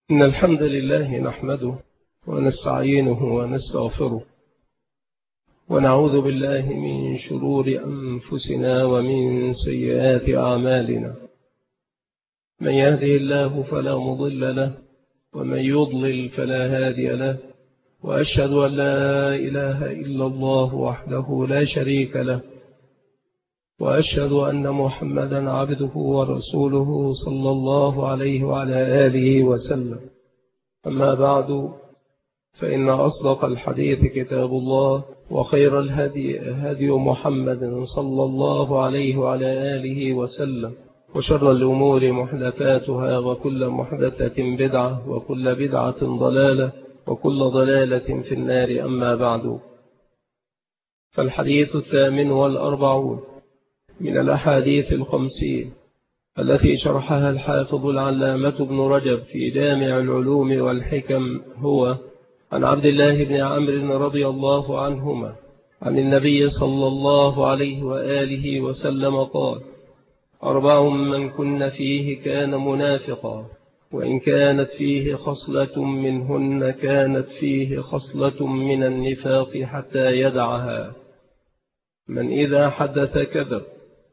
إن الحمد لله نحمده ونستعينه ونستغفره ونعوذ بالله من شرور أنفسنا ومن سيئات أعمالنا. من يهده الله فلا مضل له ومن يضلل فلا هادي له، وأشهد أن لا إله إلا الله وحده لا شريك له، وأشهد أن محمدا عبده ورسوله صلى الله عليه وعلى آله وسلم. أما بعد، فإن أصدق الحديث كتاب الله، وخير الهدي هدي محمد صلى الله عليه وعلى آله وسلم، وشر الأمور محدثاتها، وكل محدثة بدعة، وكل بدعة ضلالة، وكل ضلالة في النار. أما بعد، فالحديث 48 من الأحاديث 50 التي شرحها الحافظ العلامة ابن رجب في جامع العلوم والحكم هو عن عبد الله بن عمرو رضي الله عنهما عن النبي صلى الله عليه وآله وسلم قال: 4 من كن فيه كان منافقا، وإن كانت فيه خصلة منهن كانت فيه خصلة من النفاق حتى يدعها: من إذا حدث كذب،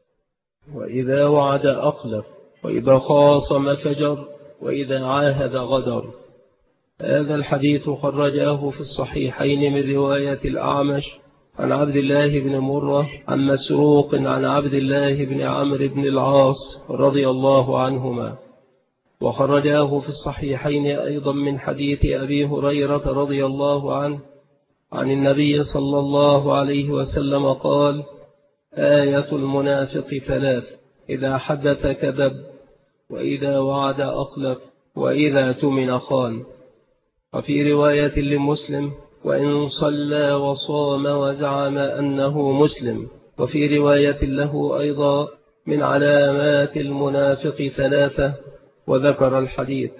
وإذا وعد أخلف، وإذا خاصم فجر، وإذا عاهد غدر. هذا الحديث خرجاه في الصحيحين من رواية الأعمش عن عبد الله بن مرة عن مسروق عن عبد الله بن عمرو بن العاص رضي الله عنهما، وخرجاه في الصحيحين أيضا من حديث أبي هريرة رضي الله عنه عن النبي صلى الله عليه وسلم قال: آية المنافق 3: إذا حدث كذب، وإذا وعد أخلف، وإذا تمن خان. وفي رواية لمسلم: وإن صلى وصام وزعم أنه مسلم. وفي رواية له أيضا: من علامات المنافق 3، وذكر الحديث.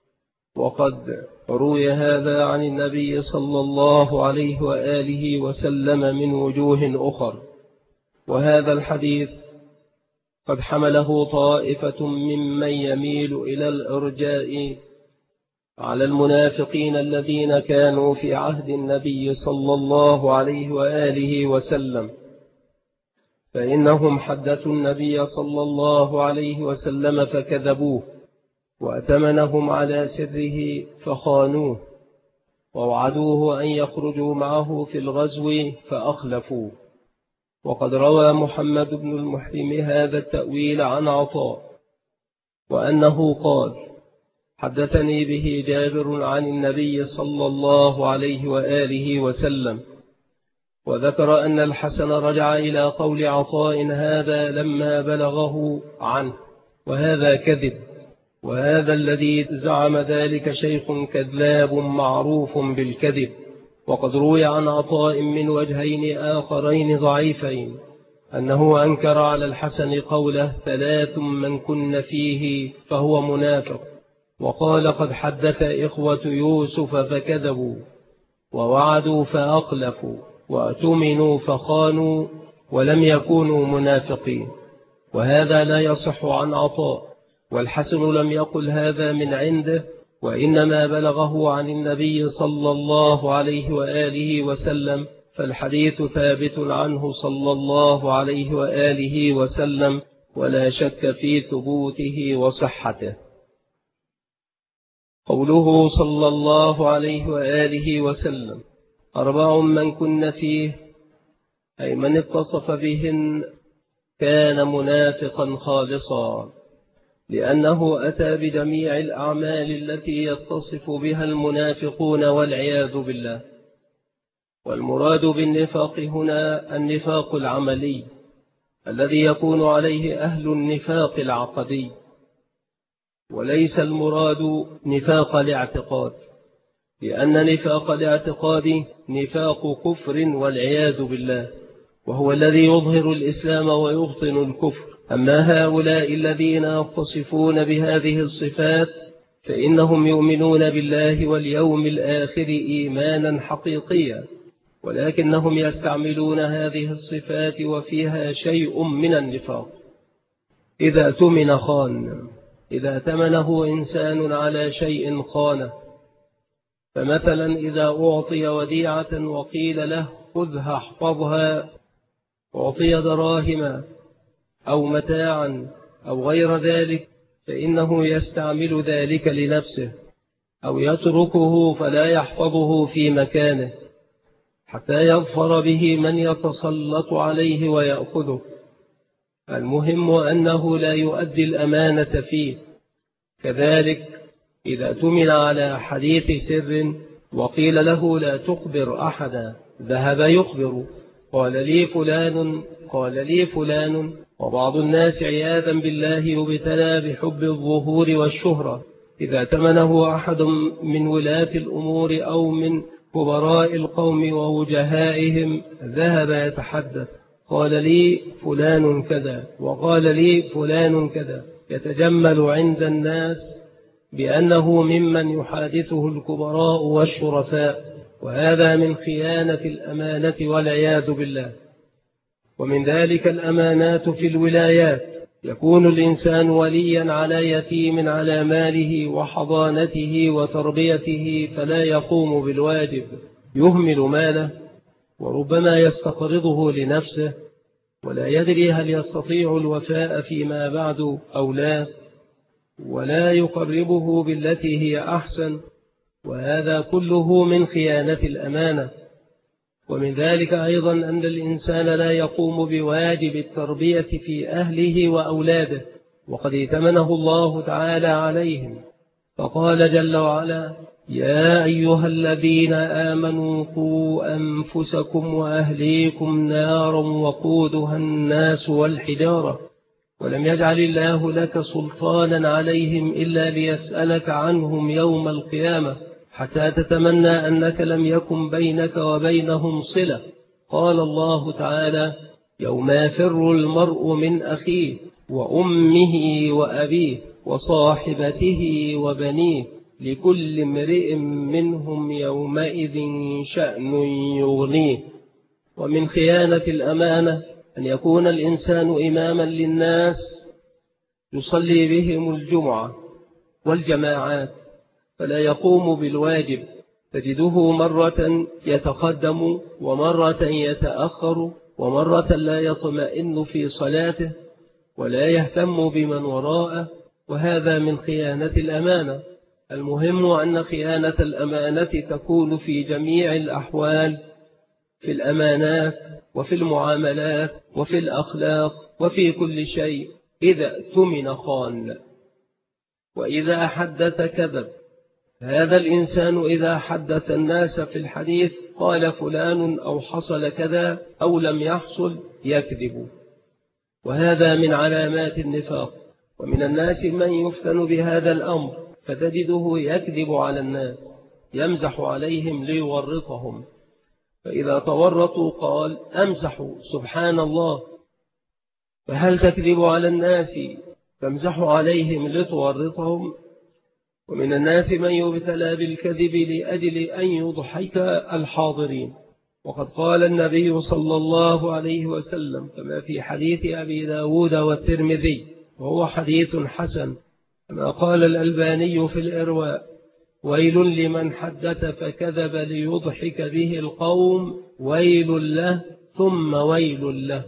وقد روي هذا عن النبي صلى الله عليه وآله وسلم من وجوه أخر. وهذا الحديث قد حمله طائفة ممن يميل إلى الإرجاء على المنافقين الذين كانوا في عهد النبي صلى الله عليه وآله وسلم، فإنهم حدثوا النبي صلى الله عليه وسلم فكذبوه، وأتمنهم على سره فخانوه، ووعدوه أن يخرجوا معه في الغزو فأخلفوه. وقد روى محمد بن المحرم هذا التأويل عن عطاء، وأنه قال: حدثني به جابر عن النبي صلى الله عليه وآله وسلم. وذكر أن الحسن رجع إلى قول عطاء هذا لما بلغه عنه، وهذا كذب، وهذا الذي زعم ذلك شيخ كذاب معروف بالكذب. وقد روي عن عطاء من وجهين آخرين ضعيفين أنه أنكر على الحسن قوله: 3 من كن فيه فهو منافق، وقال: قد حدث إخوة يوسف فكذبوا، ووعدوا فأخلفوا، وأتمنوا فخانوا، ولم يكونوا منافقين. وهذا لا يصح عن عطاء، والحسن لم يقل هذا من عنده، وإنما بلغه عن النبي صلى الله عليه وآله وسلم، فالحديث ثابت عنه صلى الله عليه وآله وسلم، ولا شك في ثبوته وصحته. قوله صلى الله عليه وآله وسلم: 4 من كن فيه، أي من اتصف بهن كان منافقا خالصا، لأنه أتى بدميع الأعمال التي يتصف بها المنافقون والعياذ بالله. والمراد بالنفاق هنا النفاق العملي الذي يكون عليه أهل النفاق العقدي، وليس المراد نفاق الاعتقاد، لأن نفاق الاعتقاد نفاق كفر والعياذ بالله، وهو الذي يظهر الإسلام ويبطن الكفر. أما هؤلاء الذين يتصفون بهذه الصفات فإنهم يؤمنون بالله واليوم الآخر إيمانا حقيقيا، ولكنهم يستعملون هذه الصفات وفيها شيء من النفاق. إذا تمن خان، إذا ائتمنه إنسان على شيء خانه. فمثلا إذا أعطي وديعة وقيل له خذها احفظها، أعطي دراهم أو متاعا أو غير ذلك، فإنه يستعمل ذلك لنفسه أو يتركه فلا يحفظه في مكانه حتى يظفر به من يتسلط عليه ويأخذه. المهم أنه لا يؤدي الأمانة فيه. كذلك إذا اؤتمن على حديث سر وقيل له لا تخبر أحدا، ذهب يخبر، قال لي فلان. وبعض الناس عياذا بالله يبتلى بحب الظهور والشهرة. إذا ائتمنه أحد من ولاة الأمور أو من كبراء القوم ووجهائهم ذهب يتحدث، قال لي فلان كذا وقال لي فلان كذا، يتجمل عند الناس بأنه ممن يحادثه الكبراء والشرفاء، وهذا من خيانة الأمانة والعياذ بالله. ومن ذلك الأمانات في الولايات. يكون الإنسان وليا على يتيم على ماله وحضانته وتربيته فلا يقوم بالواجب، يهمل ماله وربما يستقرضه لنفسه ولا يدري هل يستطيع الوفاء فيما بعد أو لا، ولا يقربه بالتي هي أحسن، وهذا كله من خيانة الأمانة. ومن ذلك أيضا أن الإنسان لا يقوم بواجب التربية في أهله وأولاده، وقد ائتمنه الله تعالى عليهم، فقال جل وعلا: يا أيها الذين آمنوا قوا أنفسكم وأهليكم نارا وقودها الناس والحجارة، ولم يجعل الله لك سلطانا عليهم إلا ليسألك عنهم يوم القيامة، حتى تتمنى أنك لم يكن بينك وبينهم صلة. قال الله تعالى: يوم يفر المرء من أخيه وأمه وأبيه وصاحبته وبنيه لكل امرئ منهم يومئذ شأن يغنيه. ومن خيانة الأمانة أن يكون الإنسان إماما للناس يصلي بهم الجمعة والجماعات فلا يقوم بالواجب، تجده مرة يتقدم ومرة يتأخر ومرة لا يطمئن في صلاته ولا يهتم بمن وراءه، وهذا من خيانة الأمانة. المهم أن خيانة الأمانة تكون في جميع الأحوال، في الأمانات وفي المعاملات وفي الأخلاق وفي كل شيء. إذا اؤتمن خان، وإذا حدث كذب. هذا الإنسان إذا حدث الناس في الحديث قال فلان أو حصل كذا أو لم يحصل يكذب، وهذا من علامات النفاق. ومن الناس من يفتن بهذا الأمر فتجده يكذب على الناس، يمزح عليهم ليورطهم، فإذا تورطوا قال أمزحوا سبحان الله. فهل تكذب على الناس تمزح عليهم لتورطهم؟ ومن الناس من يبتلى بالكذب لأجل أن يضحك الحاضرين، وقد قال النبي صلى الله عليه وسلم كما في حديث أبي داود والترمذي وهو حديث حسن، كما قال الألباني في الإرواء: ويل لمن حدث فكذب ليضحك به القوم، ويل له ثم ويل له.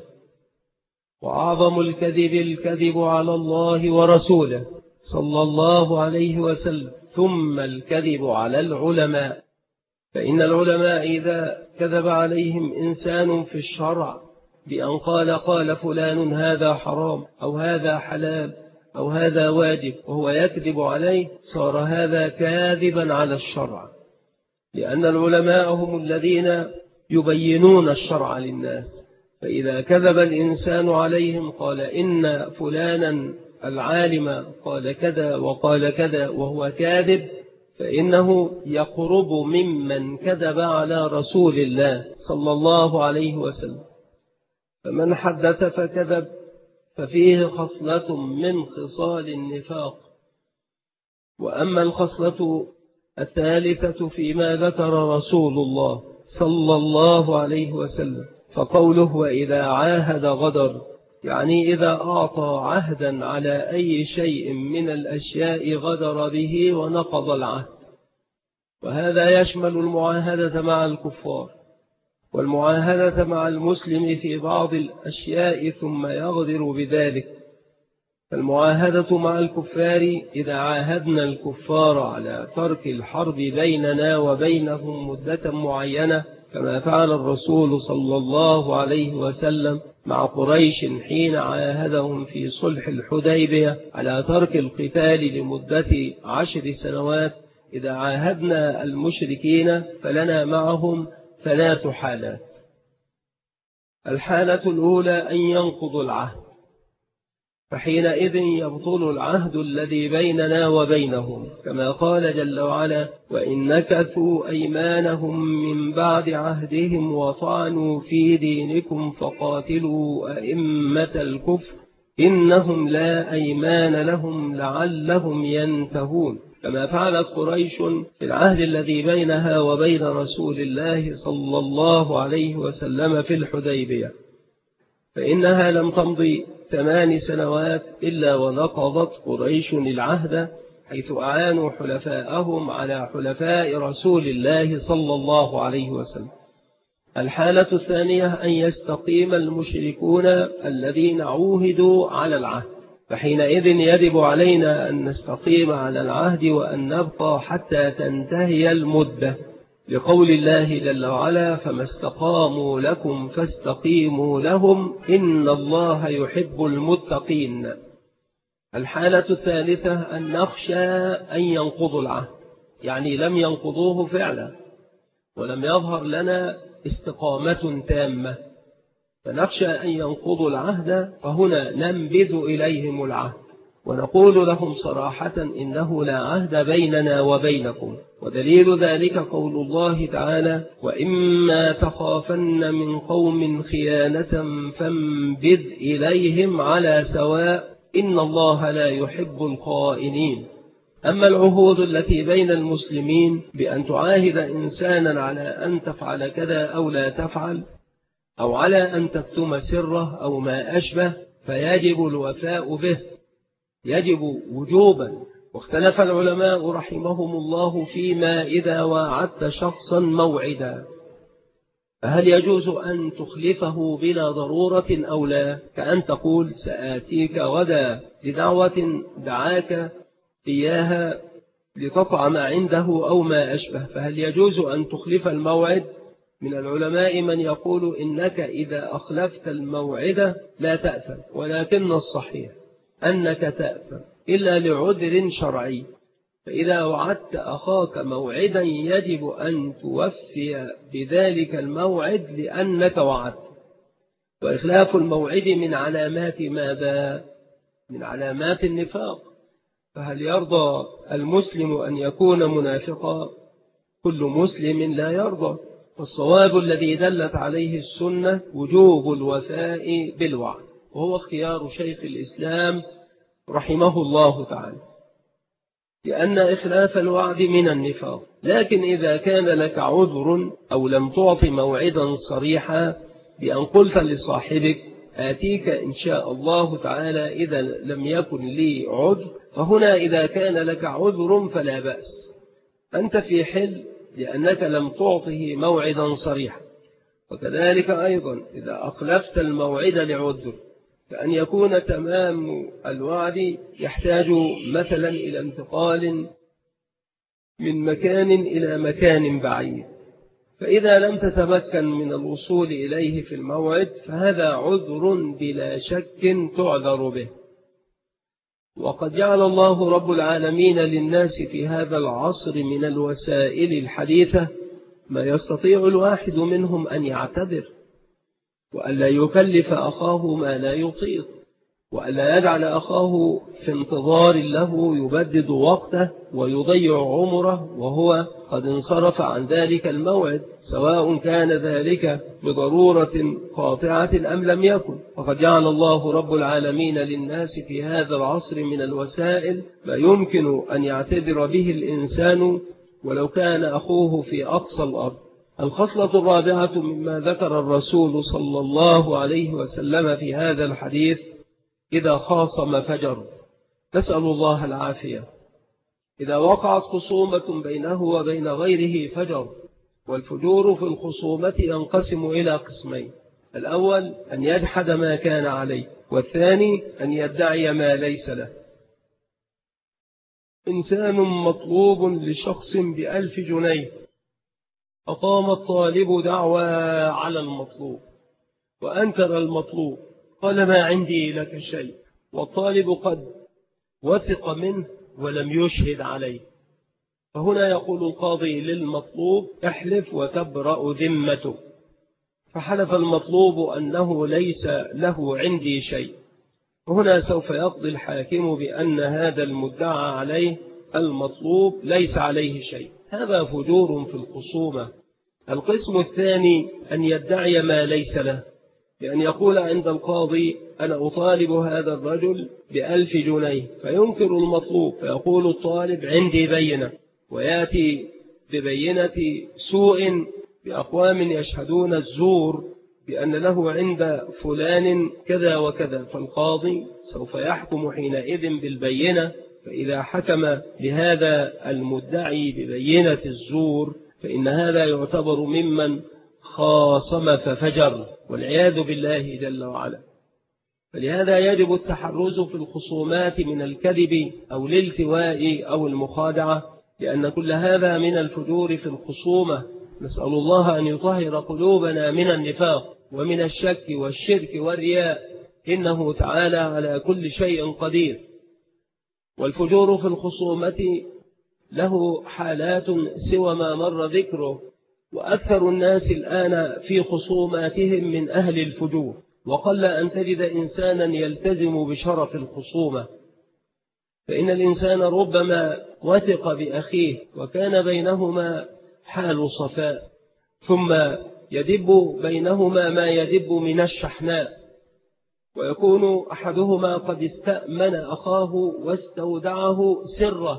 وأعظم الكذب الكذب على الله ورسوله صلى الله عليه وسلم، ثم الكذب على العلماء، فإن العلماء إذا كذب عليهم إنسان في الشرع بأن قال فلان هذا حرام أو هذا حلال أو هذا واجب وهو يكذب عليه، صار هذا كاذبا على الشرع، لأن العلماء هم الذين يبينون الشرع للناس. فإذا كذب الإنسان عليهم قال إن فلانا العالم قال كذا وقال كذا وهو كاذب، فإنه يقرب ممن كذب على رسول الله صلى الله عليه وسلم. فمن حدث فكذب ففيه خصلة من خصال النفاق. وأما الخصلة الثالثة فيما ذكر رسول الله صلى الله عليه وسلم فقوله: وإذا عاهد غدر، يعني إذا أعطى عهدا على أي شيء من الأشياء غدر به ونقض العهد، وهذا يشمل المعاهدة مع الكفار والمعاهدة مع المسلم في بعض الأشياء ثم يغدر بذلك. فالمعاهدة مع الكفار إذا عاهدنا الكفار على ترك الحرب بيننا وبينهم مدة معينة كما فعل الرسول صلى الله عليه وسلم مع قريش حين عاهدهم في صلح الحديبية على ترك القتال لمدة 10 سنوات، إذا عاهدنا المشركين فلنا معهم 3 حالات. الحالة الأولى أن ينقضوا العهد، فحينئذ يبطل العهد الذي بيننا وبينهم كما قال جل وعلا: وإن نكثوا أيمانهم من بعد عهدهم وطعنوا في دينكم فقاتلوا أئمة الكفر إنهم لا أيمان لهم لعلهم ينتهون، كما فعلت قريش في العهد الذي بينها وبين رسول الله صلى الله عليه وسلم في الحديبية، فإنها لم تمضي 8 سنوات إلا ونقضت قريش العهد، حيث أعانوا حلفاءهم على حلفاء رسول الله صلى الله عليه وسلم. الحالة الثانية أن يستقيم المشركون الذين عوهدوا على العهد، فحينئذ يجب علينا أن نستقيم على العهد وأن نبقى حتى تنتهي المدة، لقول الله جل وعلا: فما استقاموا لكم فاستقيموا لهم إن الله يحب المتقين. الحالة الثالثة أن نخشى أن ينقضوا العهد، يعني لم ينقضوه فعلا ولم يظهر لنا استقامة تامة، فنخشى أن ينقضوا العهد، فهنا ننبذ إليهم العهد ونقول لهم صراحة إنه لا عهد بيننا وبينكم. ودليل ذلك قول الله تعالى: وإما تخافن من قوم خيانة فانبذ إليهم على سواء إن الله لا يحب الخائنين. أما العهود التي بين المسلمين بأن تعاهد إنسانا على أن تفعل كذا أو لا تفعل، أو على أن تكتم سره أو ما أشبه، فيجب الوفاء به، يجب وجوبا. واختلف العلماء رحمهم الله فيما إذا وعدت شخصا موعدا، فهل يجوز أن تخلفه بلا ضرورة أو لا؟ كأن تقول: سآتيك غدا لدعوة دعاك إياها لتطعم عنده أو ما أشبه، فهل يجوز أن تخلف الموعد؟ من العلماء من يقول إنك إذا أخلفت الموعد لا تأثم، ولكن الصحيح أنك تأثم إلا لعذر شرعي. فإذا وعدت أخاك موعدا يجب أن توفي بذلك الموعد لأنك وعدت. وإخلاف الموعد من علامات ماذا؟ من علامات النفاق. فهل يرضى المسلم أن يكون منافقا؟ كل مسلم لا يرضى. فالصواب الذي دلت عليه السنة وجوب الوفاء بالوعد، وهو اختيار شيخ الإسلام رحمه الله تعالى، لأن إخلاف الوعد من النفاق. لكن إذا كان لك عذر أو لم تعط موعدا صريحا بأن قلت لصاحبك: آتيك إن شاء الله تعالى إذا لم يكن لي عذر، فهنا إذا كان لك عذر فلا بأس، أنت في حل لأنك لم تعطه موعدا صريحا. وكذلك أيضا إذا أخلفت الموعد لعذر، فأن يكون تمام الوعد يحتاج مثلا إلى انتقال من مكان إلى مكان بعيد، فإذا لم تتمكن من الوصول إليه في الموعد فهذا عذر بلا شك تعذر به. وقد جعل الله رب العالمين للناس في هذا العصر من الوسائل الحديثة ما يستطيع الواحد منهم أن يعتذر، وألا يكلف أخاه ما لا يطيق، وألا يجعل أخاه في انتظار له يبدد وقته ويضيع عمره وهو قد انصرف عن ذلك الموعد، سواء كان ذلك بضرورة قاطعة أم لم يكن. فقد جعل الله رب العالمين للناس في هذا العصر من الوسائل ما يمكن أن يعتذر به الإنسان ولو كان أخوه في أقصى الأرض. الخصلة الرابعة مما ذكر الرسول صلى الله عليه وسلم في هذا الحديث: إذا خاصم فجر. نسأل الله العافية. إذا وقعت خصومة بينه وبين غيره فجر. والفجور في الخصومة ينقسم إلى قسمين: الأول أن يجحد ما كان عليه، والثاني أن يدعي ما ليس له. إنسان مطلوب لشخص ب1000 جنيه، أقام الطالب دعوى على المطلوب وأنكر المطلوب، قال: ما عندي لك شيء، والطالب قد وثق منه ولم يشهد عليه. فهنا يقول القاضي للمطلوب: احلف وتبرأ ذمته. فحلف المطلوب أنه ليس له عندي شيء. وهنا سوف يقضي الحاكم بأن هذا المدعى عليه المطلوب ليس عليه شيء. هذا فجور في الخصومة. القسم الثاني أن يدعي ما ليس له، بأن يقول عند القاضي: أنا أطالب هذا الرجل ب1000 جنيه، فينكر المطلوب، فيقول الطالب: عندي بينة، ويأتي ببينة سوء بأقوام يشهدون الزور بأن له عند فلان كذا وكذا. فالقاضي سوف يحكم حينئذ بالبينة. فإذا حكم لهذا المدعي ببينة الزور فإن هذا يعتبر ممن خاصم ففجر، والعياذ بالله جل وعلا. فلهذا يجب التحرز في الخصومات من الكذب أو الالتواء أو المخادعة، لأن كل هذا من الفجور في الخصومة. نسأل الله أن يطهر قلوبنا من النفاق ومن الشك والشرك والرياء، إنه تعالى على كل شيء قدير. والفجور في الخصومة له حالات سوى ما مر ذكره، وأكثر الناس الآن في خصوماتهم من أهل الفجور، وقل أن تجد إنسانا يلتزم بشرف الخصومة. فإن الإنسان ربما وثق بأخيه وكان بينهما حال صفاء، ثم يدب بينهما ما يدب من الشحناء، ويكون أحدهما قد استأمن أخاه واستودعه سره،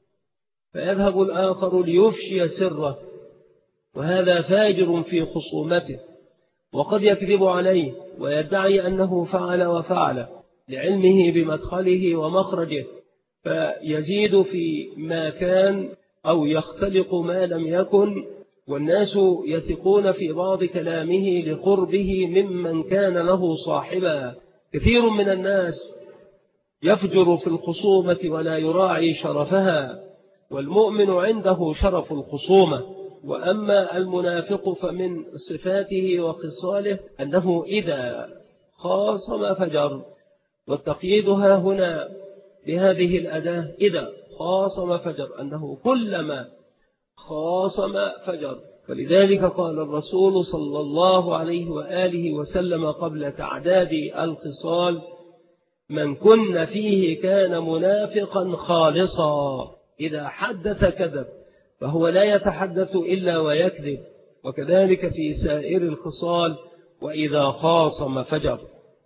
فيذهب الآخر ليفشي سره، وهذا فاجر في خصومته. وقد يكذب عليه ويدعي أنه فعل وفعل لعلمه بمدخله ومخرجه، فيزيد في ما كان أو يختلق ما لم يكن، والناس يثقون في بعض كلامه لقربه ممن كان له صاحبا. كثير من الناس يفجر في الخصومة ولا يراعي شرفها، والمؤمن عنده شرف الخصومة. وأما المنافق فمن صفاته وخصاله أنه إذا خاصم فجر، والتقييدها هنا بهذه الأداة: إذا خاصم فجر، أنه كلما خاصم فجر. فلذلك قال الرسول صلى الله عليه وآله وسلم قبل تعداد الخصال: من كن فيه كان منافقا خالصا، إذا حدث كذب، فهو لا يتحدث إلا ويكذب. وكذلك في سائر الخصال: وإذا خاصم فجر.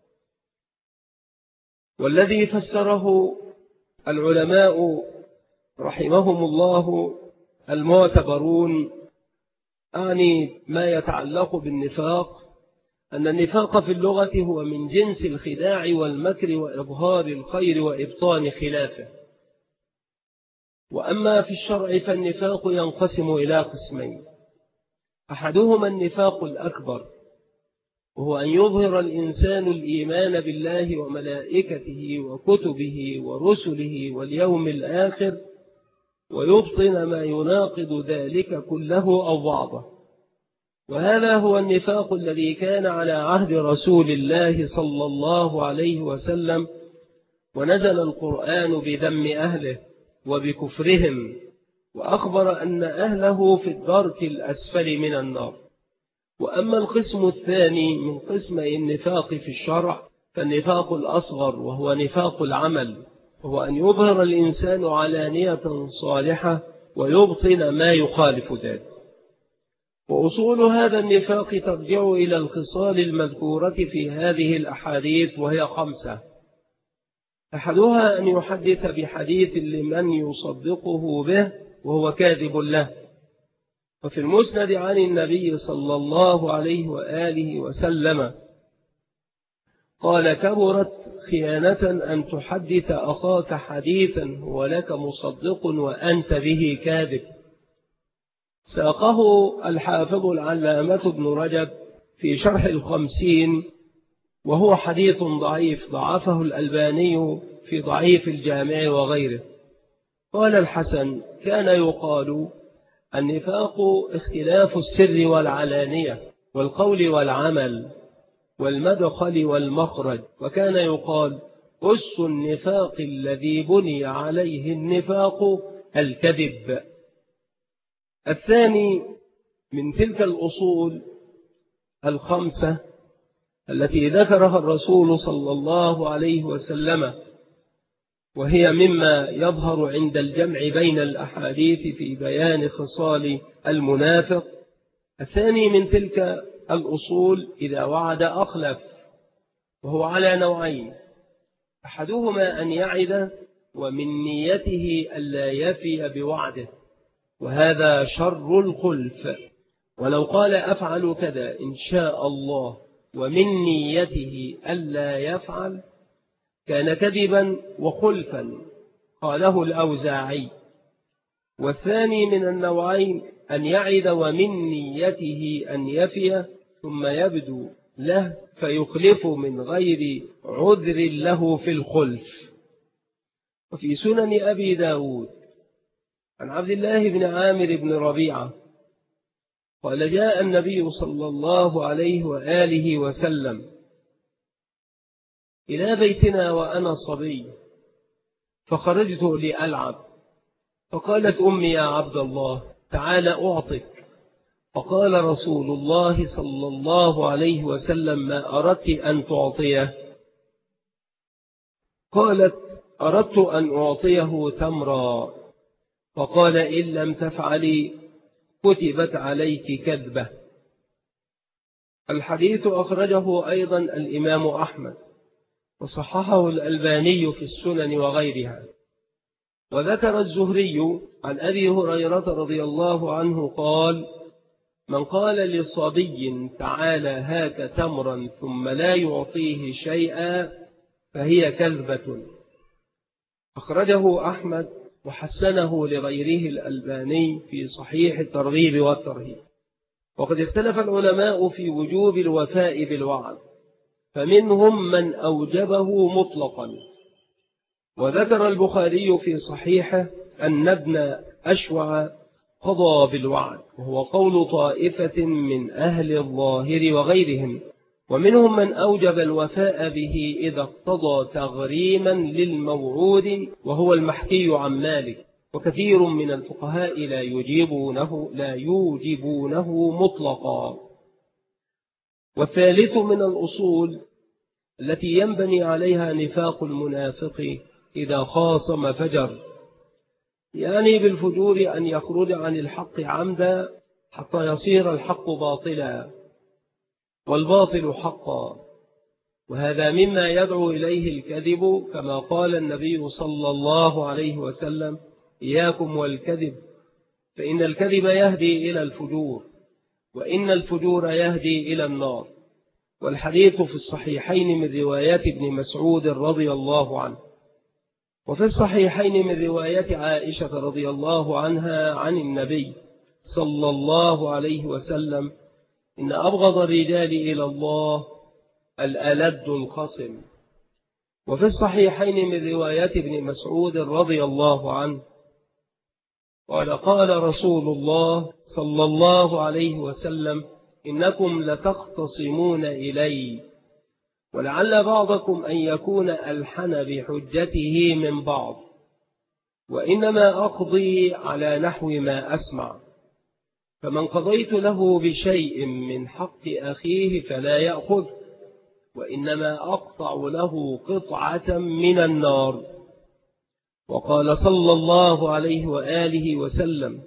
والذي فسره العلماء رحمهم الله المعتبرون، أعني ما يتعلق بالنفاق، أن النفاق في اللغة هو من جنس الخداع والمكر وإظهار الخير وإبطان خلافه. وأما في الشرع فالنفاق ينقسم إلى قسمين: أحدهما النفاق الأكبر، وهو أن يظهر الإنسان الإيمان بالله وملائكته وكتبه ورسله واليوم الآخر، ويبطن ما يناقض ذلك كله أو بعضه. وهذا هو النفاق الذي كان على عهد رسول الله صلى الله عليه وسلم، ونزل القرآن بذم أهله وبكفرهم، وأخبر أن أهله في الدرك الأسفل من النار. وأما القسم الثاني من قسمي النفاق في الشرع فالنفاق الأصغر، وهو نفاق العمل، وهو أن يظهر الإنسان علانية صالحة ويبطن ما يخالف ذلك. وأصول هذا النفاق ترجع إلى الخصال المذكورة في هذه الأحاديث، وهي 5: أحدها أن يحدث بحديث لمن يصدقه به وهو كاذب له، وفي المسند عن النبي صلى الله عليه وآله وسلم قال: كبرت خيانة أن تحدث أخاك حديثا هو لك مصدق وأنت به كاذب. ساقه الحافظ العلامة ابن رجب في شرح الخمسين، وهو حديث ضعيف ضعفه الألباني في ضعيف الجامع وغيره. قال الحسن: كان يقال النفاق اختلاف السر والعلانية والقول والعمل والمدخل والمخرج، وكان يقال: أس النفاق الذي بني عليه النفاق الكذب. الثاني من تلك الأصول الخمسة التي ذكرها الرسول صلى الله عليه وسلم، وهي مما يظهر عند الجمع بين الأحاديث في بيان خصال المنافق. الثاني من تلك الأصول: إذا وعد أخلف، وهو على نوعين: أحدهما أن يعد ومن نيته ألا يفي بوعده، وهذا شر الخلف، ولو قال أفعل كذا إن شاء الله ومن نيته ألا يفعل كان كذبا وخلفا، قاله الأوزاعي. والثاني من النوعين أن يعد ومن نيته أن يفي ثم يبدو له فيخلف من غير عذر له في الخلف. وفي سنن أبي داود عن عبد الله بن عامر بن ربيعة قال: جاء النبي صلى الله عليه وآله وسلم إلى بيتنا وأنا صبي، فخرجت لألعب، فقالت أمي: يا عبد الله تعال أعطك. فقال رسول الله صلى الله عليه وسلم: ما أردت أن تعطيه؟ قالت: أردت أن أعطيه تمرا. فقال: إن لم تفعلي كتبت عليك كذبة. الحديث أخرجه أيضا الإمام أحمد، وصححه الألباني في السنن وغيرها. وذكر الزهري عن أبي هريرة رضي الله عنه قال: من قال لصبي تعالى هاك تمرا ثم لا يعطيه شيئا فهي كذبة. أخرجه أحمد وحسنه لغيره الألباني في صحيح الترغيب والترهيب. وقد اختلف العلماء في وجوب الوفاء بالوعد، فمنهم من أوجبه مطلقا. وذكر البخاري في صحيحه أن ابن أشوع قضى بالوعد، وهو قول طائفة من أهل الظاهر وغيرهم. ومنهم من أوجب الوفاء به إذا اقتضى تغريما للموعود، وهو المحكي عن مالك. وكثير من الفقهاء لا يوجبونه مطلقا. والثالث من الأصول التي ينبني عليها نفاق المنافق إذا خاصم فجر، يعني بالفجور أن يخرج عن الحق عمدا حتى يصير الحق باطلا والباطل حقا، وهذا مما يدعو إليه الكذب، كما قال النبي صلى الله عليه وسلم: إياكم والكذب فإن الكذب يهدي إلى الفجور، وإن الفجور يهدي إلى النار. والحديث في الصحيحين من روايات ابن مسعود رضي الله عنه، وفي الصحيحين من رواية عائشة رضي الله عنها عن النبي صلى الله عليه وسلم: إن أبغض الرجال إلى الله الألد الخصم. وفي الصحيحين من رواية ابن مسعود رضي الله عنه قال: قال رسول الله صلى الله عليه وسلم: إنكم لتختصمون إلي، ولعل بعضكم أن يكون ألحن بحجته من بعض، وإنما أقضي على نحو ما أسمع، فمن قضيت له بشيء من حق أخيه فلا يأخذ، وإنما أقطع له قطعة من النار. وقال صلى الله عليه وآله وسلم: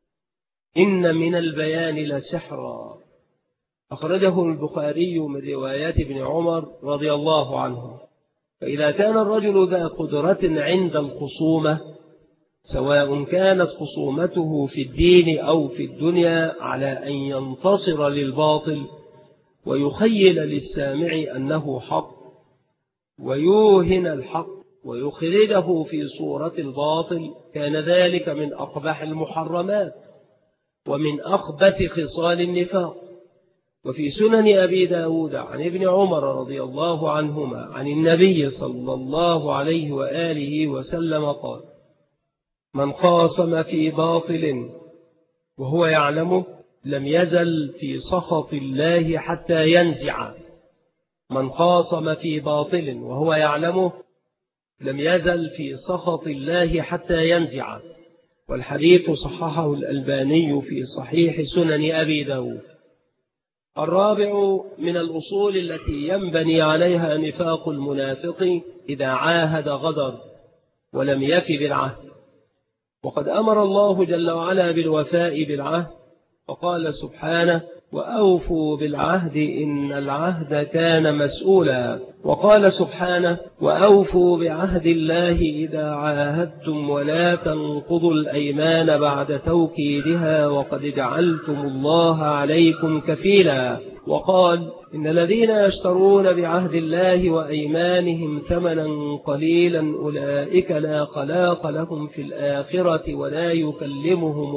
إن من البيان لسحرا. أخرجه البخاري من روايات ابن عمر رضي الله عنه. فإذا كان الرجل ذا قدرة عند الخصومة سواء كانت خصومته في الدين أو في الدنيا، على أن ينتصر للباطل ويخيل للسامع أنه حق ويوهن الحق ويخرجه في صورة الباطل، كان ذلك من أقبح المحرمات ومن أخبث خصال النفاق. وفي سنن أبي داود عن ابن عمر رضي الله عنهما عن النبي صلى الله عليه وآله وسلم قال: من خاصم في باطل وهو يعلمه لم يزل في سخط الله حتى ينزع. من خاصم في باطل وهو يعلمه لم يزل في سخط الله حتى ينزع. والحديث صححه الألباني في صحيح سنن أبي داود. الرابع من الأصول التي ينبني عليها نفاق المنافق: إذا عاهد غدر ولم يف بالعهد. وقد أمر الله جل وعلا بالوفاء بالعهد، فقال سبحانه: وأوفوا بالعهد إن العهد كان مسؤولا. وقال سبحانه: وأوفوا بعهد الله إذا عاهدتم ولا تنقضوا الأيمان بعد توكيدها وقد جعلتم الله عليكم كفيلا. وقال: إن الذين يشترون بعهد الله وأيمانهم ثمنا قليلا أولئك لا خلاق لهم في الآخرة ولا يكلمهم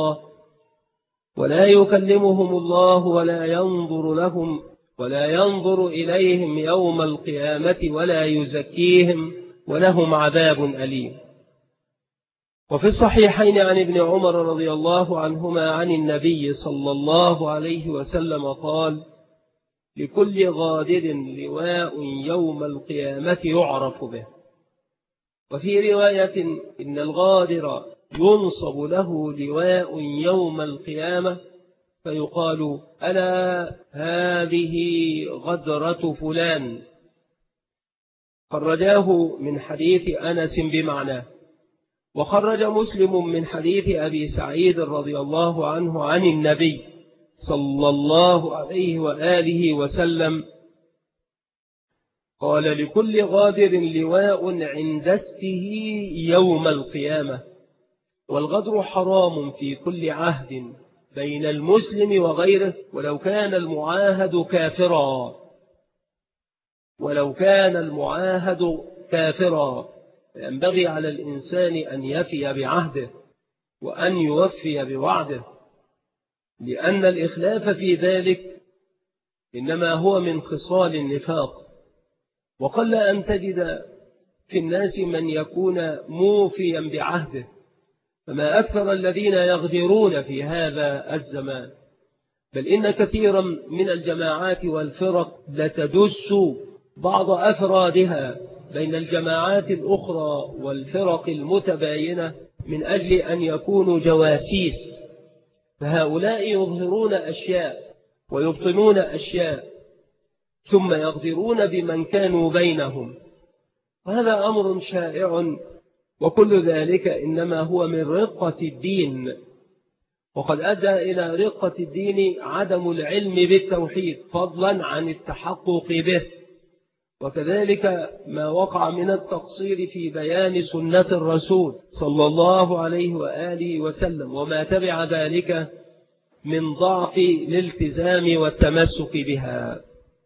الله ولا ينظر إليهم يوم القيامة ولا يزكيهم ولهم عذاب أليم. وفي الصحيحين عن ابن عمر رضي الله عنهما عن النبي صلى الله عليه وسلم قال: لكل غادر لواء يوم القيامة يعرف به. وفي رواية: إن الغادر ينصب له لواء يوم القيامة فيقال: ألا هذه غدرة فلان. خرجاه من حديث أنس بمعناه. وخرج مسلم من حديث أبي سعيد رضي الله عنه عن النبي صلى الله عليه وآله وسلم قال: لكل غادر لواء عند استه يوم القيامة. والغدر حرام في كل عهد بين المسلم وغيره، ولو كان المعاهد كافرا. ينبغي على الإنسان أن يفي بعهده وأن يوفي بوعده، لأن الإخلاف في ذلك إنما هو من خصال النفاق. وقل أن تجد في الناس من يكون موفيا بعهده، فما أكثر الذين يغدرون في هذا الزمان. بل إن كثيرا من الجماعات والفرق لتدس بعض أفرادها بين الجماعات الأخرى والفرق المتباينة من أجل أن يكونوا جواسيس. فهؤلاء يظهرون أشياء ويبطنون أشياء ثم يغدرون بمن كانوا بينهم. وهذا أمر شائع، وكل ذلك إنما هو من رقة الدين. وقد أدى إلى رقة الدين عدم العلم بالتوحيد فضلا عن التحقق به. وكذلك ما وقع من التقصير في بيان سنة الرسول صلى الله عليه وآله وسلم، وما تبع ذلك من ضعف الالتزام والتمسك بها.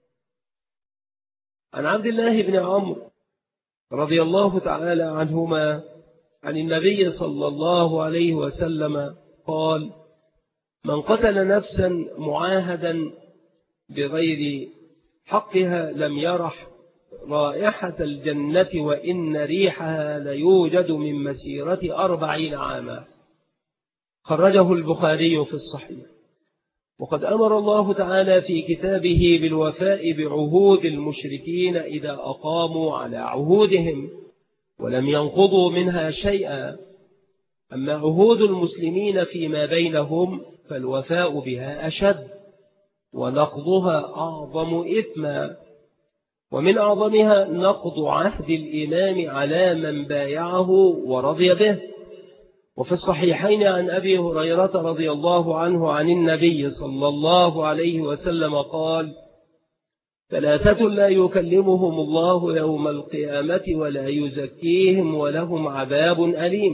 عن عبد الله بن عمرو رضي الله تعالى عنهما عن النبي صلى الله عليه وسلم قال: من قتل نفسا معاهدا بغير حقها لم يرح رائحة الجنة وإن ريحها ليوجد من مسيرة 40 عاما. خرجه البخاري في الصحيح. وقد أمر الله تعالى في كتابه بالوفاء بعهود المشركين إذا أقاموا على عهودهم ولم ينقضوا منها شيئا. أما عهود المسلمين فيما بينهم فالوفاء بها أشد، ونقضها أعظم إثما. ومن أعظمها نقض عهد الإمام على من بايعه ورضي به. وفي الصحيحين عن أبي هريرة رضي الله عنه عن النبي صلى الله عليه وسلم قال: 3 لا يكلمهم الله يوم القيامة ولا يزكيهم ولهم عذاب أليم.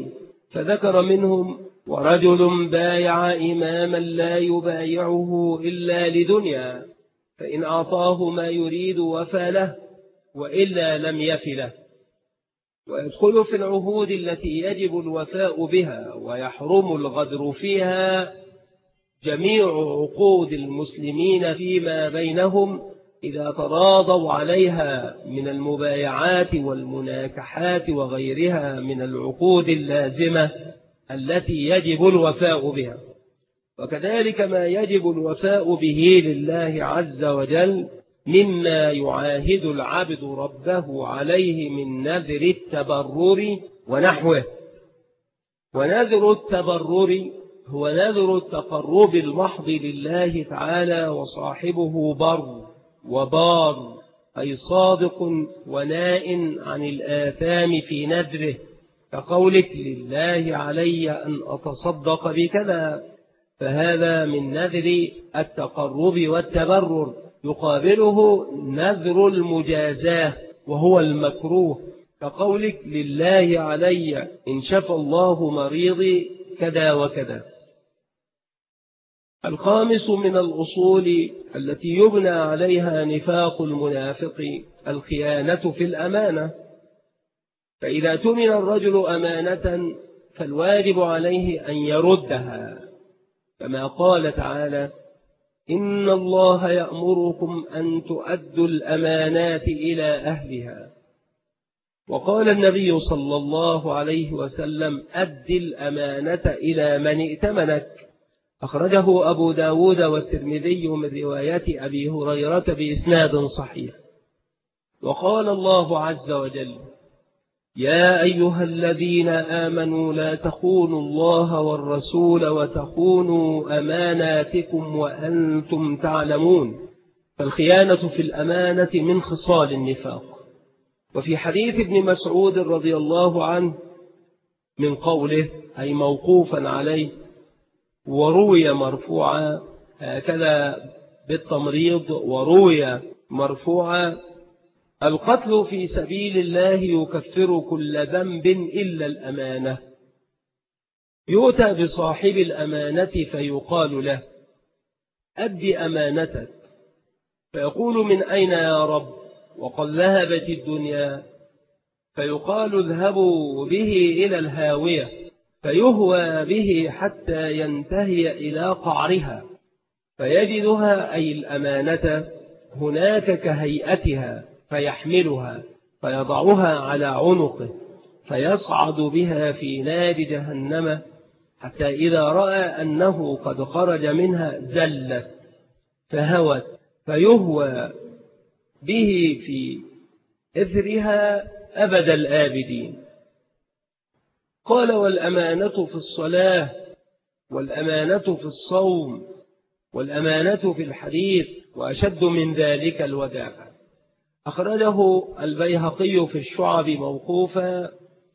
فذكر منهم: ورجل بايع إماما لا يبايعه إلا لدنيا، فإن أعطاه ما يريد وفى له، وإلا لم يف له. ويدخل في العهود التي يجب الوفاء بها ويحرم الغدر فيها جميع عقود المسلمين فيما بينهم إذا تراضوا عليها من المبايعات والمناكحات وغيرها من العقود اللازمة التي يجب الوفاء بها. وكذلك ما يجب الوفاء به لله عز وجل مما يعاهد العبد ربه عليه من نذر التبرر ونحوه. ونذر التبرر هو نذر التقرب المحض لله تعالى، وصاحبه بر وبار، أي صادق وناء عن الآثام في نذره، كقولك: لله علي أن أتصدق بكذا، فهذا من نذر التقرب والتبرر. يقابله نذر المجازاة وهو المكروه، كقولك: لله علي إن شفى الله مريضي كذا وكذا. الخامس من الأصول التي يبنى عليها نفاق المنافق الخيانة في الأمانة. فإذا اؤتمن الرجل أمانة فالواجب عليه أن يردها، كما قال تعالى: إن الله يأمركم أن تؤدوا الأمانات إلى أهلها. وقال النبي صلى الله عليه وسلم: أد الأمانة إلى من ائتمنك. أخرجه أبو داود والترمذي من رواية أبي هريرة بإسناد صحيح. وقال الله عز وجل: يا أيها الذين آمنوا لا تخونوا الله والرسول وتخونوا أماناتكم وأنتم تعلمون. فالخيانة في الأمانة من خصال النفاق. وفي حديث ابن مسعود رضي الله عنه من قوله، أي موقوفا عليه، وروي مرفوعا، هكذا بالتمريض، وروي مرفوعا: القتل في سبيل الله يكفر كل ذنب إلا الأمانة. يؤتى بصاحب الأمانة فيقال له: أد أمانتك، فيقول: من أين يا رب؟ وقد ذهبت الدنيا. فيقال: اذهبوا به إلى الهاوية، فيهوى به حتى ينتهي إلى قعرها، فيجدها، أي الأمانة، هناك كهيئتها، فيحملها فيضعها على عنقه، فيصعد بها في نار جهنم، حتى إذا رأى أنه قد خرج منها زلت فهوت، فيهوى به في إثرها أبد الآبدين. قال: والأمانة في الصلاة، والأمانة في الصوم، والأمانة في الحديث، وأشد من ذلك الوداع. أخرجه البيهقي في الشعب موقوفا،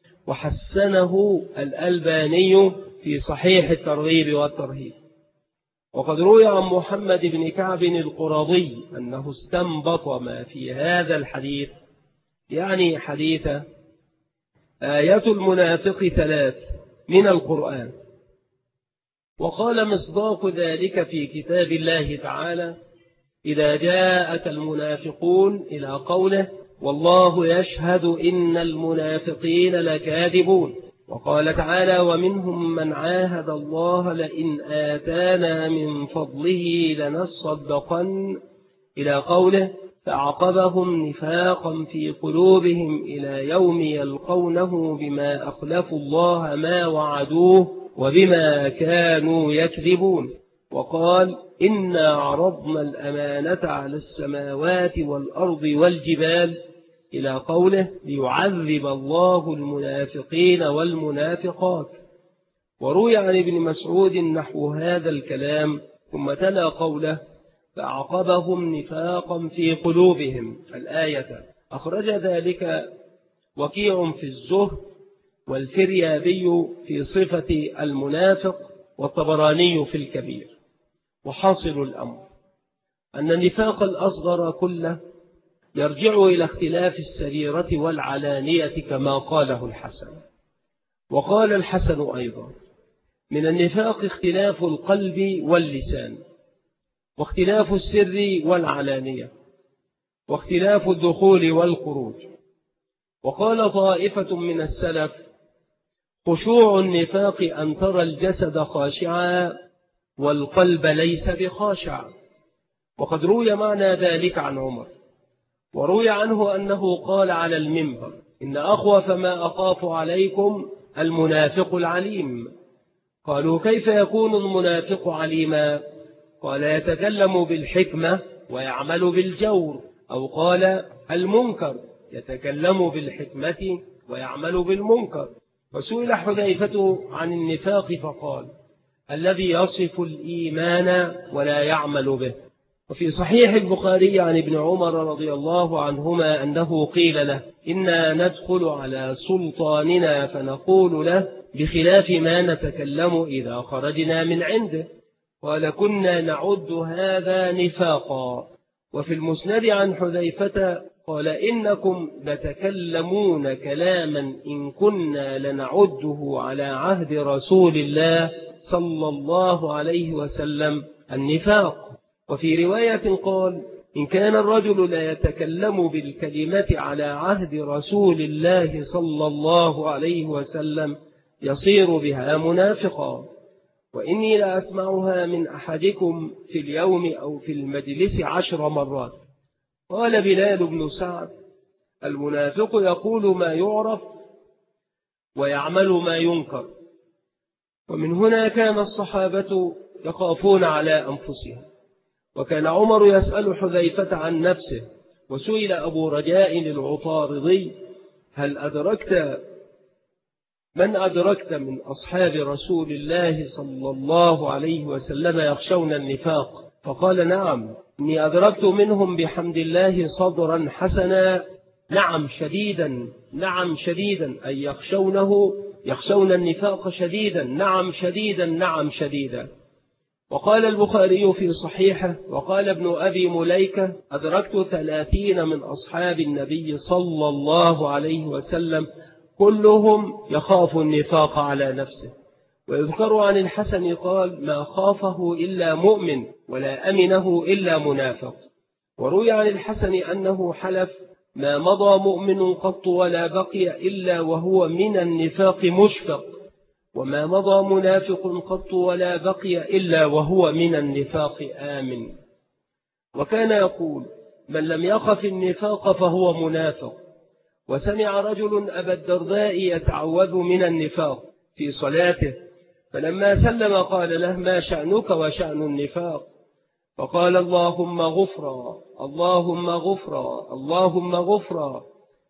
وحسنه الألباني في صحيح الترغيب والترهيب. وقد روي عن محمد بن كعب القرظي أنه استنبط ما في هذا الحديث، يعني حديث آية المنافق 3 من القرآن. وقال: مصداق ذلك في كتاب الله تعالى: إذا جاءك المنافقون، إلى قوله: والله يشهد إن المنافقين لكاذبون. وقال تعالى: ومنهم من عاهد الله لئن آتانا من فضله لنصدقن، إلى قوله: فأعقبهم نفاقا في قلوبهم إلى يوم يلقونه بما أخلفوا الله ما وعدوه وبما كانوا يكذبون. وقال: إنا عرضنا الأمانة على السماوات والأرض والجبال، إلى قوله: ليعذب الله المنافقين والمنافقات. وروي عن ابن مسعود نحو هذا الكلام، ثم تلا قوله: فأعقبهم نفاقا في قلوبهم الآية. أخرج ذلك وكيع في الزهد، والفريابي في صفة المنافق، والطبراني في الكبير. وحاصل الأمر أن النفاق الأصغر كله يرجع إلى اختلاف السريرة والعلانية، كما قاله الحسن. وقال الحسن أيضا: من النفاق اختلاف القلب واللسان، واختلاف السر والعلانية، واختلاف الدخول والخروج. وقال طائفة من السلف: خشوع النفاق أن ترى الجسد خاشعا والقلب ليس بخاشع. وقد روي معنى ذلك عن عمر، وروي عنه أنه قال على المنبر: إن أخوف ما أخاف عليكم المنافق العليم. قالوا: كيف يكون المنافق عليما؟ قال: يتكلم بالحكمة ويعمل بالجور. أو قال: المنكر، يتكلم بالحكمة ويعمل بالمنكر. فسئل حذيفة عن النفاق فقال: الذي يصف الإيمان ولا يعمل به. وفي صحيح البخاري عن ابن عمر رضي الله عنهما أنه قيل له: إنا ندخل على سلطاننا فنقول له بخلاف ما نتكلم إذا خرجنا من عنده. قال: كنا نعد هذا نفاقا. وفي المسند عن حذيفة قال: إنكم لتكلمون كلاما إن كنا لنعده على عهد رسول الله صلى الله عليه وسلم النفاق. وفي رواية قال: إن كان الرجل لا يتكلم بالكلمة على عهد رسول الله صلى الله عليه وسلم يصير بها منافقا. وإني لأسمعها من أحدكم في اليوم أو في المجلس 10 مرات. قال بلال بن سعد: المنافق يقول ما يعرف ويعمل ما ينكر. ومن هنا كان الصحابة يخافون على أنفسهم. وكان عمر يسأل حذيفة عن نفسه. وسئل أبو رجاء العطاردي: هل أدركت من أدركت من أصحاب رسول الله صلى الله عليه وسلم يخشون النفاق؟ فقال: نعم، إني أدركت منهم بحمد الله صدرا حسنا، نعم شديدا، نعم شديدا، أي يخشون النفاق شديدا، نعم شديدا، نعم شديدا. وقال البخاري في صحيحه: وقال ابن أبي مليكة: أدركت 30 من أصحاب النبي صلى الله عليه وسلم كلهم يخاف النفاق على نفسه. ويذكر عن الحسن قال: ما خافه إلا مؤمن ولا أمنه إلا منافق. وروي عن الحسن أنه حلف: ما مضى مؤمن قط ولا بقي إلا وهو من النفاق مشفق، وما مضى منافق قط ولا بقي إلا وهو من النفاق آمن. وكان يقول: من لم يخف النفاق فهو منافق. وسمع رجل أبا الدرداء يتعوذ من النفاق في صلاته، فلما سلم قال له: ما شأنك وشأن النفاق؟ فقال: اللهم غفرا، اللهم غفرا، اللهم غفرا،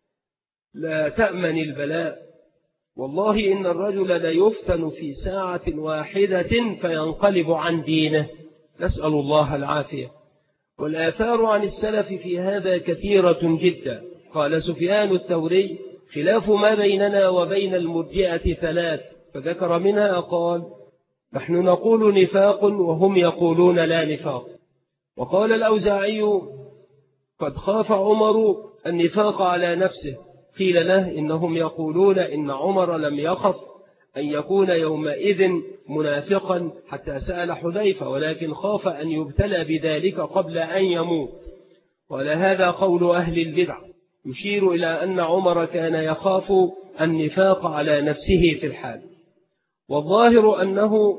لا تأمن البلاء. والله إن الرجل ليفتن في ساعة واحدة فينقلب عن دينه، نسأل الله العافية. والآثار عن السلف في هذا كثيرة جدا. قال سفيان الثوري: خلاف ما بيننا وبين المرجئة 3، فذكر منها قال: نحن نقول نفاق وهم يقولون لا نفاق. وقال الأوزاعي: قد خاف عمر النفاق على نفسه. قيل له: إنهم يقولون إن عمر لم يخف أن يكون يومئذ منافقا حتى سأل حذيفة، ولكن خاف أن يبتلى بذلك قبل أن يموت. ولهذا قول أهل البدع يشير إلى أن عمر كان يخاف النفاق على نفسه في الحال. والظاهر أنه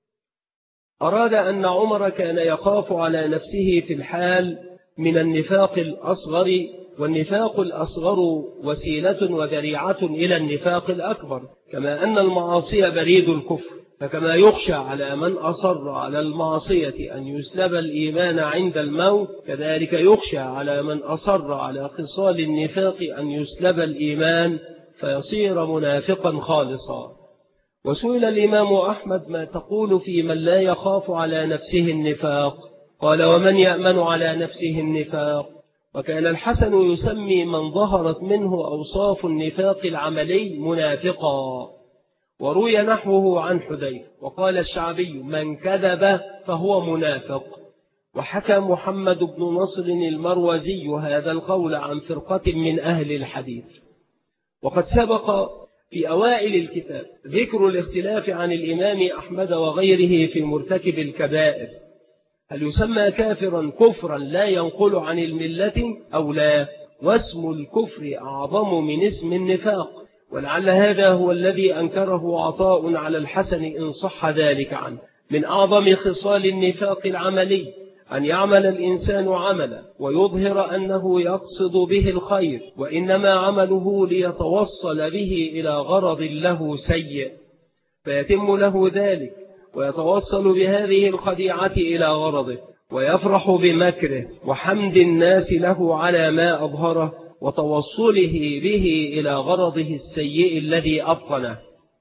أراد أن عمر كان يخاف على نفسه في الحال من النفاق الأصغر، والنفاق الأصغر وسيلة وذريعة إلى النفاق الأكبر، كما أن المعاصي بريد الكفر. فكما يخشى على من أصر على المعصية أن يسلب الإيمان عند الموت، كذلك يخشى على من أصر على خصال النفاق أن يسلب الإيمان فيصير منافقا خالصا. وسئل الإمام أحمد: ما تقول في من لا يخاف على نفسه النفاق؟ قال: ومن يأمن على نفسه النفاق؟ وكان الحسن يسمي من ظهرت منه أوصاف النفاق العملي منافقا. وروي نحوه عن حذيفة. وقال الشعبي: من كذب فهو منافق. وحكى محمد بن نصر المروزي هذا القول عن فرقة من أهل الحديث. وقد سبق في أوائل الكتاب ذكر الاختلاف عن الإمام أحمد وغيره في مرتكب الكبائر، هل يسمى كافرا كفرا لا ينقل عن الملة أو لا؟ واسم الكفر أعظم من اسم النفاق، ولعل هذا هو الذي أنكره عطاء على الحسن إن صح ذلك عنه. من أعظم خصال النفاق العملي أن يعمل الإنسان عملا ويظهر أنه يقصد به الخير، وإنما عمله ليتوصل به إلى غرض له سيء، فيتم له ذلك ويتوصل بهذه الخديعة إلى غرضه، ويفرح بمكره وحمد الناس له على ما أظهره وتوصله به إلى غرضه السيء الذي أبطنه.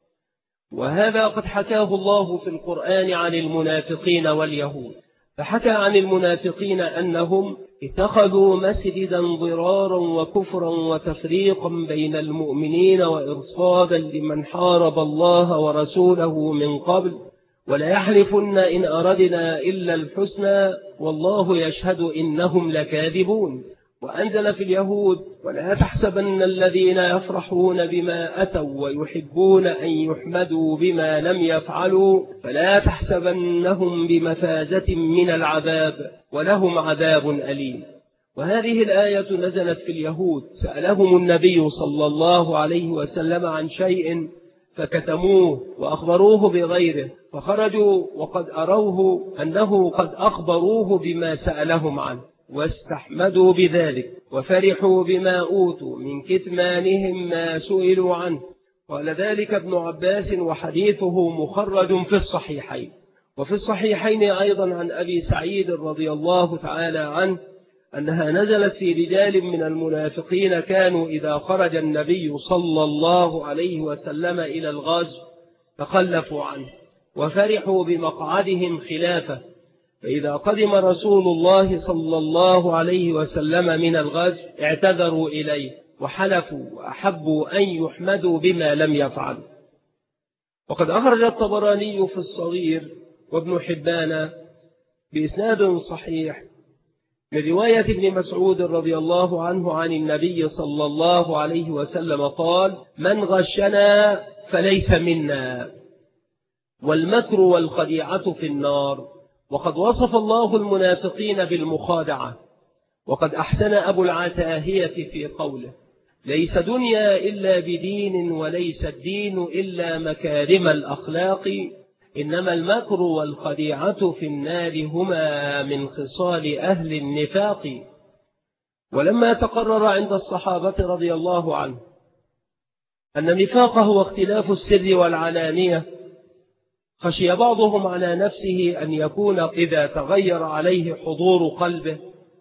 وهذا قد حكاه الله في القرآن عن المنافقين واليهود، فحكى عن المنافقين أنهم اتخذوا مسجدا ضرارا وكفرا وتفريقا بين المؤمنين وإرصادا لمن حارب الله ورسوله من قبل، ولا يحلفن إن أردنا إلا الحسنى والله يشهد إنهم لكاذبون. وأنزل في اليهود: ولا تحسبن الذين يفرحون بما أتوا ويحبون أن يحمدوا بما لم يفعلوا فلا تحسبنهم بمفازة من العذاب ولهم عذاب أليم. وهذه الآية نزلت في اليهود، سألهم النبي صلى الله عليه وسلم عن شيء فكتموه وأخبروه بغيره، فخرجوا وقد أروه أنه قد أخبروه بما سألهم عنه، واستحمدوا بذلك وفرحوا بما أوتوا من كتمانهم ما سئلوا عنه. قال ذلك ابن عباس، وحديثه مخرج في الصحيحين. وفي الصحيحين أيضا عن أبي سعيد رضي الله تعالى عنه أنها نزلت في رجال من المنافقين كانوا إذا خرج النبي صلى الله عليه وسلم إلى الغزو تخلفوا عنه وفرحوا بمقعدهم خلافه، فإذا قدم رسول الله صلى الله عليه وسلم من الغزو اعتذروا إليه وحلفوا وأحبوا أن يحمدوا بما لم يفعلوا. وقد أخرج الطبراني في الصغير وابن حبان بإسناد صحيح من رواية ابن مسعود رضي الله عنه عن النبي صلى الله عليه وسلم قال: من غشنا فليس منا، والمكر والخديعة في النار. وقد وصف الله المنافقين بالمخادعة، وقد أحسن أبو العتاهية في قوله: ليس دنيا إلا بدين، وليس الدين إلا مكارم الأخلاق، إنما المكر والخديعة في النار هما من خصال أهل النفاق. ولما تقرر عند الصحابة رضي الله عنه أن النفاق هو اختلاف السر والعلانية، خشي بعضهم على نفسه أن يكون إذا تغير عليه حضور قلبه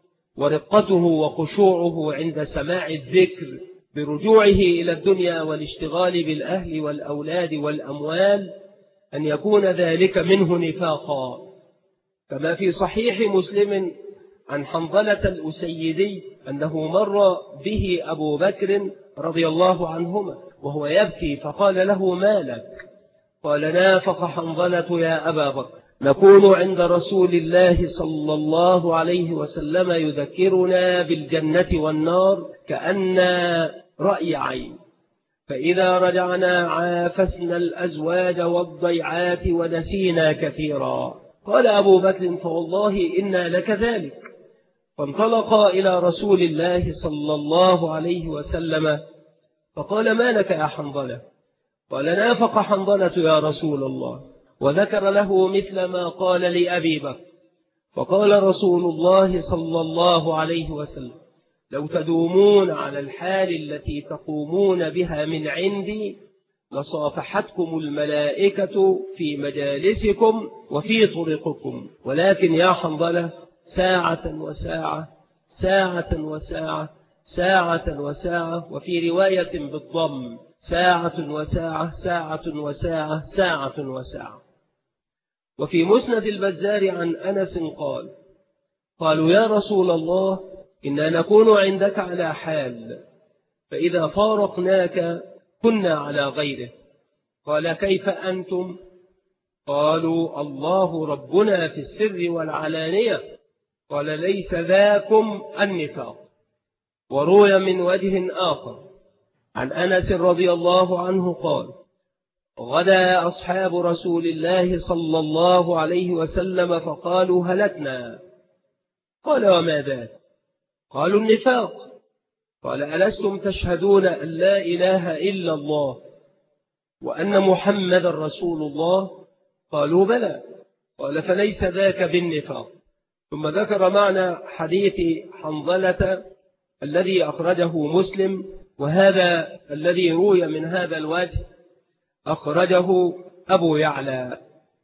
ورقته وخشوعه عند سماع الذكر برجوعه إلى الدنيا والاشتغال بالأهل والأولاد والأموال أن يكون ذلك منه نفاقا، كما في صحيح مسلم عن حنظلة الأسيدي أنه مر به أبو بكر رضي الله عنهما وهو يبكي، فقال له: ما لك؟ قال: نافق حنظلة يا أبا بكر، نكون عند رسول الله صلى الله عليه وسلم يذكرنا بالجنة والنار كأن رأي عين، فإذا رجعنا عافسنا الأزواج والضيعات ونسينا كثيرا. قال أبو بكر: فوالله إنا لكذلك. فانطلقا إلى رسول الله صلى الله عليه وسلم فقال: ما لك يا حنظلة؟ قال: نافق حنظلة يا رسول الله، وذكر له مثل ما قال لأبي بكر. فقال رسول الله صلى الله عليه وسلم: لو تدومون على الحال التي تقومون بها من عندي لصافحتكم الملائكة في مجالسكم وفي طرقكم، ولكن يا حنظلة ساعة وساعة، ساعة وساعة، ساعة وساعة، وفي رواية بالضم ساعة وساعة، ساعة وساعة، ساعة وساعة. وفي مسند البزار عن أنس قال: قالوا يا رسول الله إنا نكون عندك على حال، فإذا فارقناك كنا على غيره. قال: كيف أنتم؟ قالوا: الله ربنا في السر والعلانية. قال: ليس ذاكم النفاق. وروي من وجه آخر: عن أنس رضي الله عنه قال: غدا أصحاب رسول الله صلى الله عليه وسلم فقالوا: هلكنا. قال: وما ذاك؟ قالوا: النفاق. قال: ألستم تشهدون أن لا إله إلا الله وأن محمد رسول الله؟ قالوا: بلى. قال: فليس ذاك بالنفاق. ثم ذكر معنى حديث حنظلة الذي أخرجه مسلم، وهذا الذي روي من هذا الوجه أخرجه أبو يعلى.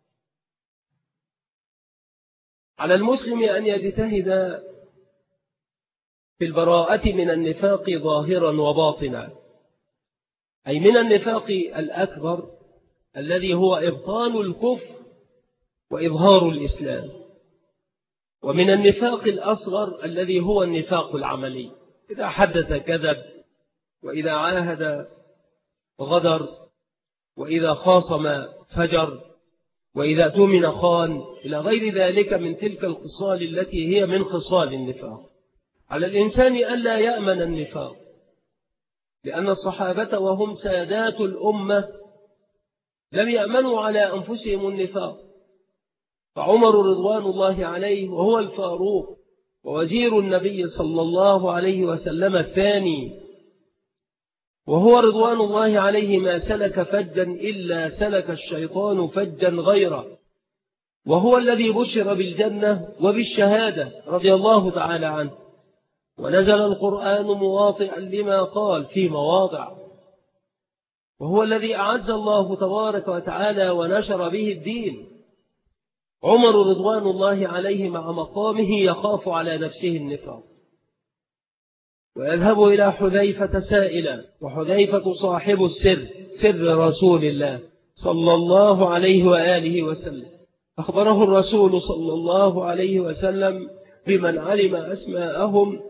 على المسلم أن يجتهد في البراءة من النفاق ظاهرا وباطنا، أي من النفاق الأكبر الذي هو إبطال الكفر وإظهار الإسلام، ومن النفاق الأصغر الذي هو النفاق العملي، إذا حدث كذب، وإذا عاهد غدر، وإذا خاصم فجر، وإذا اؤتمن خان، إلى غير ذلك من تلك الخصال التي هي من خصال النفاق. على الإنسان ألا يأمن النفاق، لأن الصحابة وهم سادات الأمة لم يأمنوا على أنفسهم النفاق. فعمر رضوان الله عليه وهو الفاروق ووزير النبي صلى الله عليه وسلم الثاني، وهو رضوان الله عليه ما سلك فجا إلا سلك الشيطان فجا غيره، وهو الذي بشر بالجنة وبالشهادة رضي الله تعالى عنه، ونزل القرآن مواطئا لما قال في مواضع، وهو الذي أعز الله تبارك وتعالى ونشر به الدين. عمر رضوان الله عليه مع مقامه يخاف على نفسه النفاق، ويذهب إلى حذيفة سائلا، وحذيفة صاحب السر، سر رسول الله صلى الله عليه وآله وسلم. أخبره الرسول صلى الله عليه وسلم بمن علم أسماءهم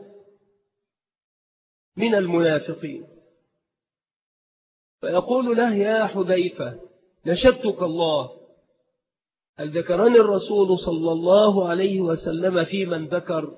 من المنافقين، فيقول له: يا حذيفة نشدتك الله، هل ذكرني الرسول صلى الله عليه وسلم في من ذكر؟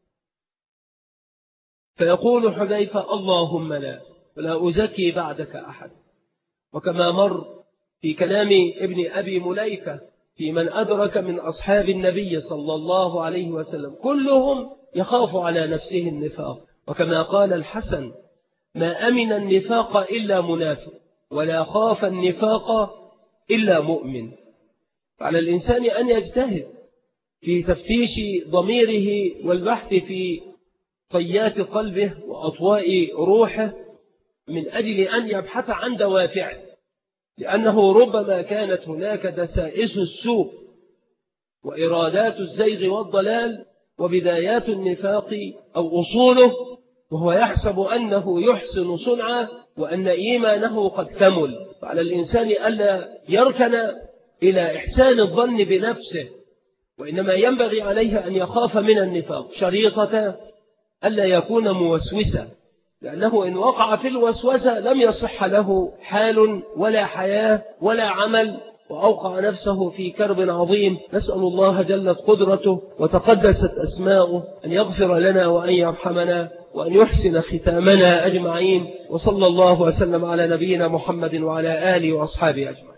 فيقول حذيفة: اللهم لا، ولا أزكي بعدك أحد. وكما مر في كلام ابن أبي مليكة في من أدرك من أصحاب النبي صلى الله عليه وسلم كلهم يخاف على نفسه النفاق، وكما قال الحسن: ما أمن النفاق إلا منافق، ولا خاف النفاق إلا مؤمن. فعلى الإنسان أن يجتهد في تفتيش ضميره والبحث في طيات قلبه وأطواء روحه من أجل أن يبحث عن دوافعه، لأنه ربما كانت هناك دسائس السوء وإرادات الزيغ والضلال وبدايات النفاق أو أصوله، وهو يحسب أنه يحسن صنعا وأن إيمانه قد كمل. فعلى الإنسان ألا يركن إلى إحسان الظن بنفسه، وإنما ينبغي عليه أن يخاف من النفاق شريطة ألا يكون موسوسا، لأنه إن وقع في الوسوسة لم يصح له حال ولا حياة ولا عمل، وأوقع نفسه في كرب عظيم. نسأل الله جلت قدرته وتقدست أسماؤه أن يغفر لنا وأن يرحمنا وأن يحسن ختامنا أجمعين، وصلى الله وسلم على نبينا محمد وعلى آله وأصحابه أجمعين.